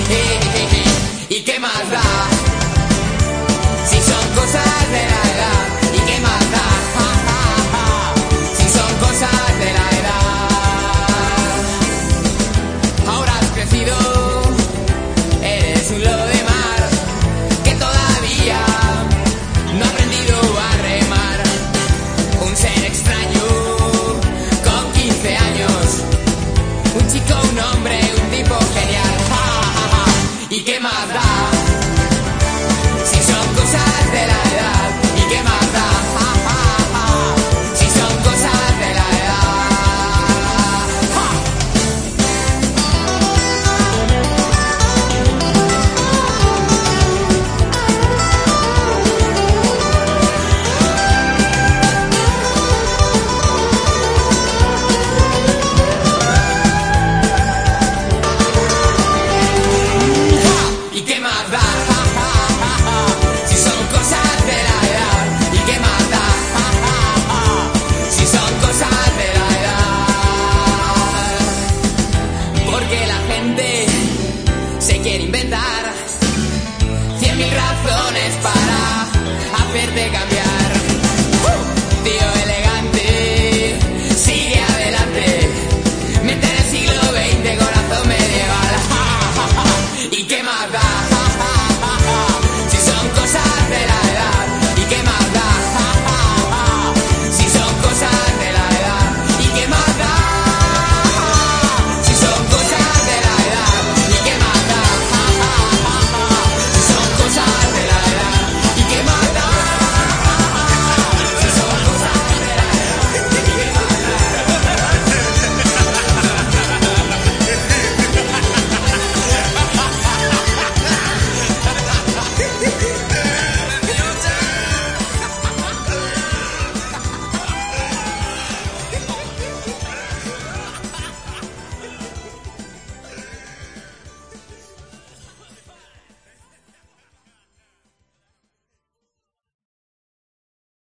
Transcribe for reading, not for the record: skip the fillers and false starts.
¿Y qué más da? Si son cosas de la edad. ¿Y qué más da? Si son cosas de la edad. Ahora has crecido, eres un lobo de mar que todavía no ha aprendido a remar. Un ser extraño con 15 años, un chico, un hombre, un tipo genial. ¿Y qué más da? Si son cosas de la edad. ¿Y qué más da? Si son cosas de la edad. ¿Y qué más da? Si son cosas de la edad. ¿Y qué más da? Si son cosas de la edad. Porque la gente se quiere inventar 100.000 razones para hacerte cambiar.